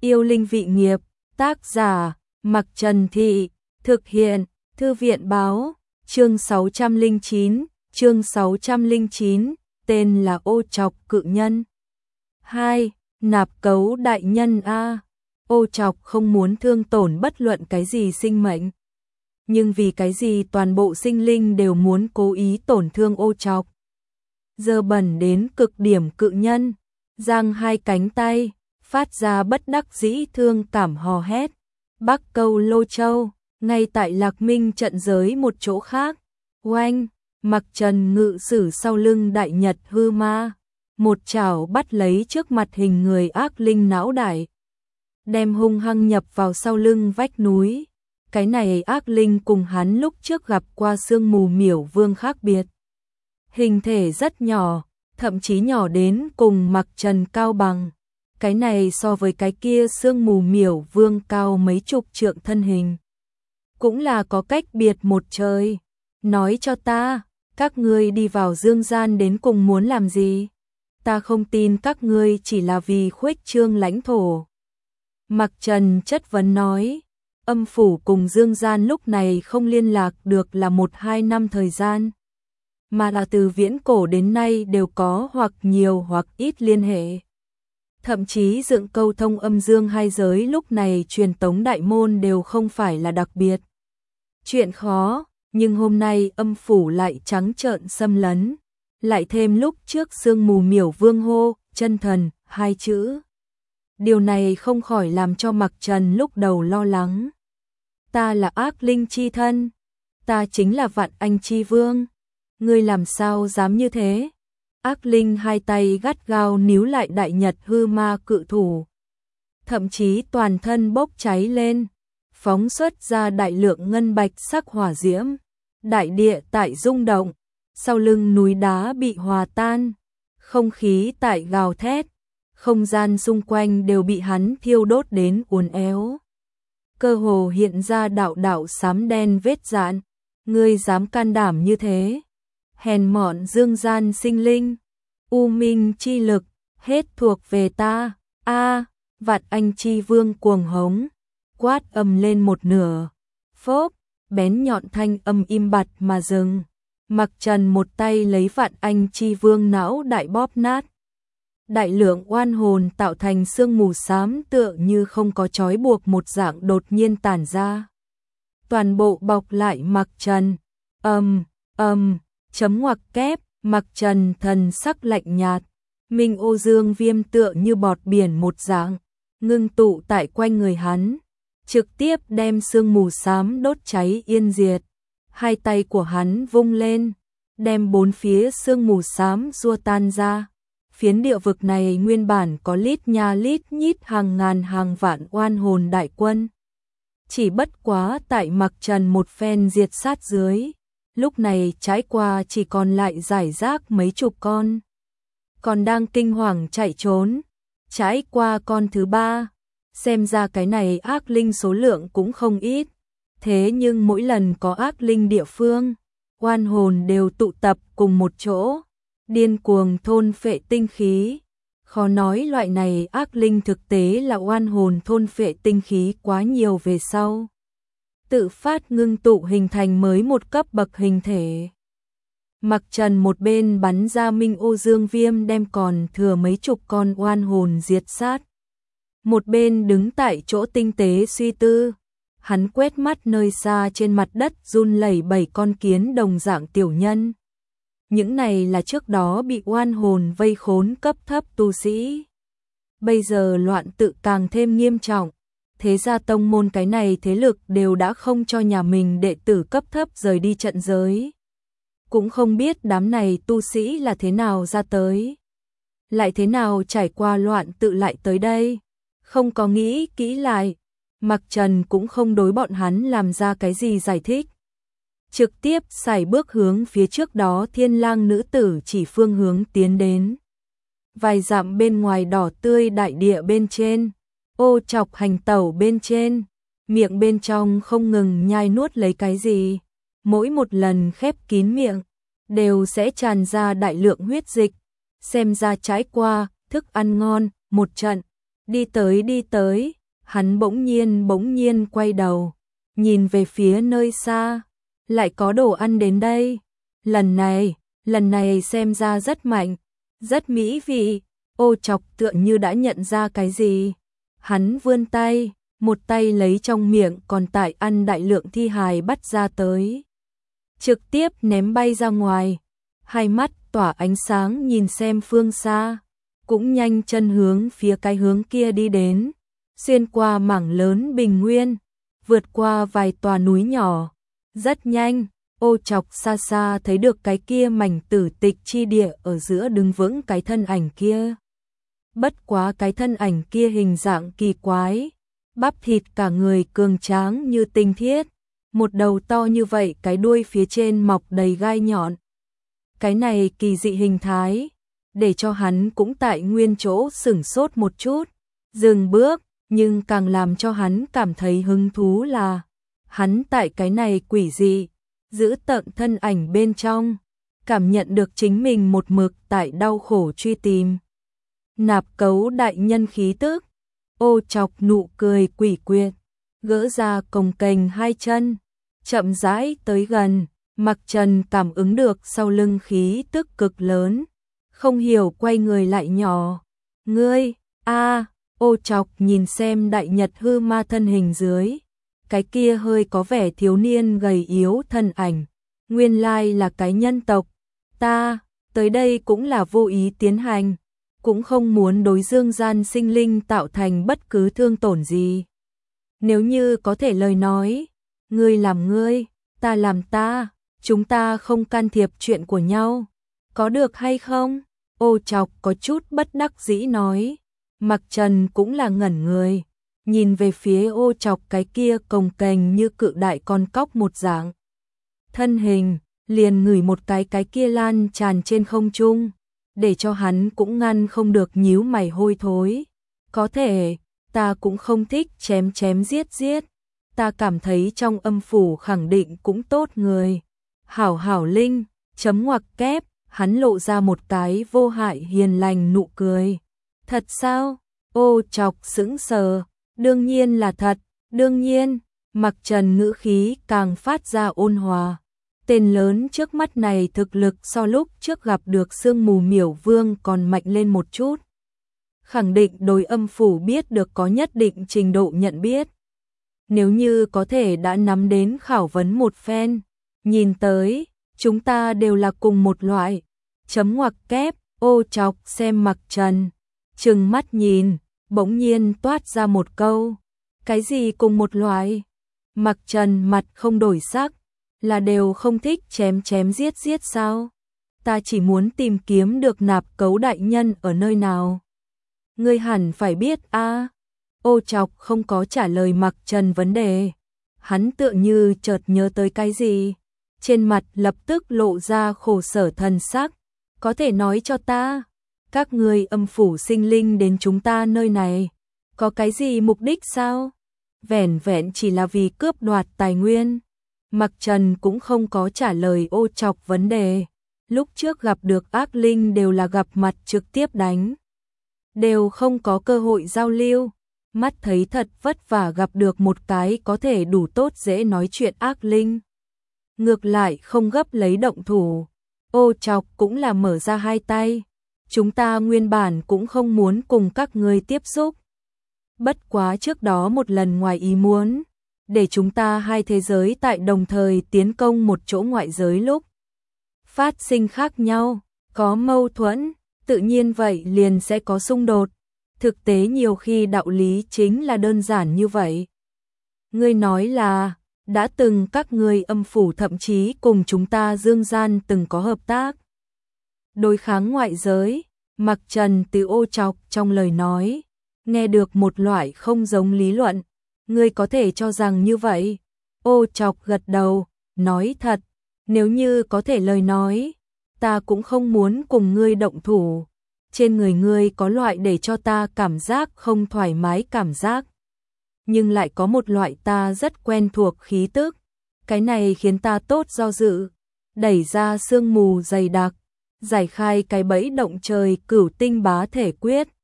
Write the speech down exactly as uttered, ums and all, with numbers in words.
Yêu linh vị nghiệp, tác giả, Mặc Trần Thị, thực hiện, Thư viện báo, chương sáu trăm lẻ chín, chương sáu trăm lẻ chín, tên là Ô Trọc Cự Nhân. hai. Nạp Cấu đại nhân a. Ô Trọc không muốn thương tổn bất luận cái gì sinh mệnh. Nhưng vì cái gì toàn bộ sinh linh đều muốn cố ý tổn thương Ô Trọc. Dơ bẩn đến cực điểm cự nhân, giang hai cánh tay, phát ra bất đắc dĩ thương cảm hò hét. Bắc Câu Lô Châu, ngay tại Lạc Minh trận giới một chỗ khác. Oanh, Mặc Trần ngự sử sau lưng đại nhật hư ma, một chảo bắt lấy trước mặt hình người ác linh não đại, đem hung hăng nhập vào sau lưng vách núi. Cái này ác linh cùng hắn lúc trước gặp qua sương mù miểu vương khác biệt. Hình thể rất nhỏ, thậm chí nhỏ đến cùng Mặc Trần cao bằng. Cái này so với cái kia sương mù miểu vương cao mấy chục trượng thân hình, cũng là có cách biệt một trời. Nói cho ta, các ngươi đi vào dương gian đến cùng muốn làm gì? Ta không tin các ngươi chỉ là vì khuếch trương lãnh thổ. Mặc Trần chất vấn nói, âm phủ cùng dương gian lúc này không liên lạc được là một hai năm thời gian, mà là từ viễn cổ đến nay đều có hoặc nhiều hoặc ít liên hệ. Thậm chí dựng câu thông âm dương hai giới lúc này truyền tống đại môn đều không phải là đặc biệt chuyện khó, nhưng hôm nay âm phủ lại trắng trợn xâm lấn, lại thêm lúc trước sương mù miểu vương hô chân thần hai chữ. Điều này không khỏi làm cho Mặc Trần lúc đầu lo lắng. Ta là ác linh chi thân, ta chính là vạn anh chi vương, ngươi làm sao dám như thế? Ác linh hai tay gắt gao níu lại đại nhật hư ma cự thủ, thậm chí toàn thân bốc cháy lên, phóng xuất ra đại lượng ngân bạch sắc hỏa diễm. Đại địa tại rung động, sau lưng núi đá bị hòa tan, không khí tại gào thét, không gian xung quanh đều bị hắn thiêu đốt đến uốn éo. Cơ hồ hiện ra đạo đạo xám đen vết dạn. Ngươi dám can đảm như thế? Hèn mọn dương gian sinh linh, u minh chi lực, hết thuộc về ta. A, vạn anh chi vương cuồng hống, quát ầm lên một nửa. Phốp, bén nhọn thanh âm im bặt mà dừng. Mặc Trần một tay lấy vạn anh chi vương não đại bóp nát. Đại lượng oan hồn tạo thành sương mù xám tựa như không có trói buộc một dạng đột nhiên tản ra, toàn bộ bọc lại Mặc Trần. Âm, âm, chấm ngoặc kép. Mặc Trần thần sắc lạnh nhạt, minh ô dương viêm tựa như bọt biển một dạng, ngưng tụ tại quanh người hắn, trực tiếp đem sương mù xám đốt cháy yên diệt. Hai tay của hắn vung lên, đem bốn phía sương mù xám xua tan ra. Phiến địa vực này nguyên bản có lít nha lít nhít hàng ngàn hàng vạn oan hồn đại quân, chỉ bất quá tại Mặc Trần một phen diệt sát dưới, lúc này trái qua chỉ còn lại rải rác mấy chục con, còn đang kinh hoàng chạy trốn. Trái qua con thứ ba, xem ra cái này ác linh số lượng cũng không ít, thế nhưng mỗi lần có ác linh địa phương, oan hồn đều tụ tập cùng một chỗ, điên cuồng thôn phệ tinh khí. Khó nói loại này ác linh thực tế là oan hồn thôn phệ tinh khí quá nhiều về sau, tự phát ngưng tụ hình thành mới một cấp bậc hình thể. Mặc Trần một bên bắn ra minh ô dương viêm đem còn thừa mấy chục con oan hồn diệt sát, một bên đứng tại chỗ tinh tế suy tư. Hắn quét mắt nơi xa trên mặt đất run lẩy bẩy con kiến đồng dạng tiểu nhân. Những này là trước đó bị oan hồn vây khốn cấp thấp tu sĩ. Bây giờ loạn tự càng thêm nghiêm trọng, thế gia tông môn cái này thế lực đều đã không cho nhà mình đệ tử cấp thấp rời đi trận giới. Cũng không biết đám này tu sĩ là thế nào ra tới, lại thế nào trải qua loạn tự lại tới đây. Không có nghĩ kỹ lại, Mặc Trần cũng không đối bọn hắn làm ra cái gì giải thích, trực tiếp sải bước hướng phía trước đó Thiên Lang nữ tử chỉ phương hướng tiến đến. Vài dặm bên ngoài đỏ tươi đại địa bên trên, Ô Trọc hành tẩu bên trên, miệng bên trong không ngừng nhai nuốt lấy cái gì, mỗi một lần khép kín miệng đều sẽ tràn ra đại lượng huyết dịch. Xem ra trái qua thức ăn ngon một trận, Đi tới đi tới, hắn bỗng nhiên bỗng nhiên quay đầu, nhìn về phía nơi xa, lại có đồ ăn đến đây. Lần này, lần này xem ra rất mạnh, rất mỹ vị. Ô Trọc tựa như đã nhận ra cái gì. Hắn vươn tay, một tay lấy trong miệng còn tại ăn đại lượng thi hài bắt ra tới. Trực tiếp ném bay ra ngoài, hai mắt tỏa ánh sáng nhìn xem phương xa, cũng nhanh chân hướng phía cái hướng kia đi đến, xuyên qua mảng lớn bình nguyên, vượt qua vài tòa núi nhỏ. Rất nhanh, Ô Trọc xa xa thấy được cái kia mảnh tử tịch chi địa ở giữa đứng vững cái thân ảnh kia. Bất quá cái thân ảnh kia hình dạng kỳ quái, bắp thịt cả người cường tráng như tinh thiết, một đầu to như vậy, cái đuôi phía trên mọc đầy gai nhọn. Cái này kỳ dị hình thái, để cho hắn cũng tại nguyên chỗ sửng sốt một chút, dừng bước, nhưng càng làm cho hắn cảm thấy hứng thú là, hắn tại cái này quỷ dị, giữ tợn thân ảnh bên trong, cảm nhận được chính mình một mực tại đau khổ truy tìm. Nạp Cấu đại nhân khí tức. Ô Trọc nụ cười quỷ quyệt, gỡ ra cồng kềnh hai chân, chậm rãi tới gần. Mặc Trần cảm ứng được sau lưng khí tức cực lớn, không hiểu quay người lại nhỏ. Ngươi, a Ô Trọc nhìn xem đại nhật hư ma thân hình dưới, cái kia hơi có vẻ thiếu niên gầy yếu thân ảnh, nguyên lai là cái nhân tộc. Ta, tới đây cũng là vô ý tiến hành, cũng không muốn đối dương gian sinh linh tạo thành bất cứ thương tổn gì. Nếu như có thể lời nói, ngươi làm ngươi, ta làm ta, chúng ta không can thiệp chuyện của nhau, có được hay không? Ô Trọc có chút bất đắc dĩ nói. Mặc Trần cũng là ngẩn người, nhìn về phía Ô Trọc cái kia cồng kềnh như cự đại con cóc một dạng thân hình, liền ngửi một cái cái kia lan tràn trên không trung, để cho hắn cũng ngăn không được nhíu mày hôi thối. Có thể, ta cũng không thích chém chém giết giết, ta cảm thấy trong âm phủ khẳng định cũng tốt người. Hảo hảo linh, chấm ngoặc kép, hắn lộ ra một cái vô hại hiền lành nụ cười. Thật sao? Ô Trọc sững sờ, đương nhiên là thật, đương nhiên. Mặc Trần ngữ khí càng phát ra ôn hòa. Tên lớn trước mắt này thực lực so lúc trước gặp được sương mù miểu vương còn mạnh lên một chút. Khẳng định đối âm phủ biết được có nhất định trình độ nhận biết. Nếu như có thể đã nắm đến khảo vấn một phen, nhìn tới, chúng ta đều là cùng một loại. Chấm ngoặc kép, Ô Trọc xem Mặc Trần, trừng mắt nhìn, bỗng nhiên toát ra một câu. Cái gì cùng một loại? Mặc Trần mặt không đổi sắc, là đều không thích chém chém giết giết sao? Ta chỉ muốn tìm kiếm được Nạp Cấu đại nhân ở nơi nào. Ngươi hẳn phải biết a. À. Ô Trọc không có trả lời Mặc Trần vấn đề. Hắn tựa như chợt nhớ tới cái gì, trên mặt lập tức lộ ra khổ sở thần sắc. Có thể nói cho ta, các ngươi âm phủ sinh linh đến chúng ta nơi này, có cái gì mục đích sao? Vẻn vẹn chỉ là vì cướp đoạt tài nguyên. Mặc Trần cũng không có trả lời Ô Trọc vấn đề. Lúc trước gặp được ác linh đều là gặp mặt trực tiếp đánh, đều không có cơ hội giao lưu. Mắt thấy thật vất vả gặp được một cái có thể đủ tốt dễ nói chuyện ác linh, ngược lại không gấp lấy động thủ. Ô Trọc cũng là mở ra hai tay. Chúng ta nguyên bản cũng không muốn cùng các ngươi tiếp xúc. Bất quá trước đó một lần ngoài ý muốn, để chúng ta hai thế giới tại đồng thời tiến công một chỗ ngoại giới lúc phát sinh khác nhau, có mâu thuẫn, tự nhiên vậy liền sẽ có xung đột. Thực tế nhiều khi đạo lý chính là đơn giản như vậy. Ngươi nói là, đã từng các ngươi âm phủ thậm chí cùng chúng ta dương gian từng có hợp tác. Đối kháng ngoại giới, Mặc Trần từ Ô Trọc trong lời nói, nghe được một loại không giống lý luận. Ngươi có thể cho rằng như vậy? Ô Trọc gật đầu, nói thật, nếu như có thể lời nói, ta cũng không muốn cùng ngươi động thủ. Trên người ngươi có loại để cho ta cảm giác không thoải mái cảm giác, nhưng lại có một loại ta rất quen thuộc khí tức. Cái này khiến ta tốt do dự, đẩy ra sương mù dày đặc, giải khai cái bẫy động trời cửu tinh bá thể quyết.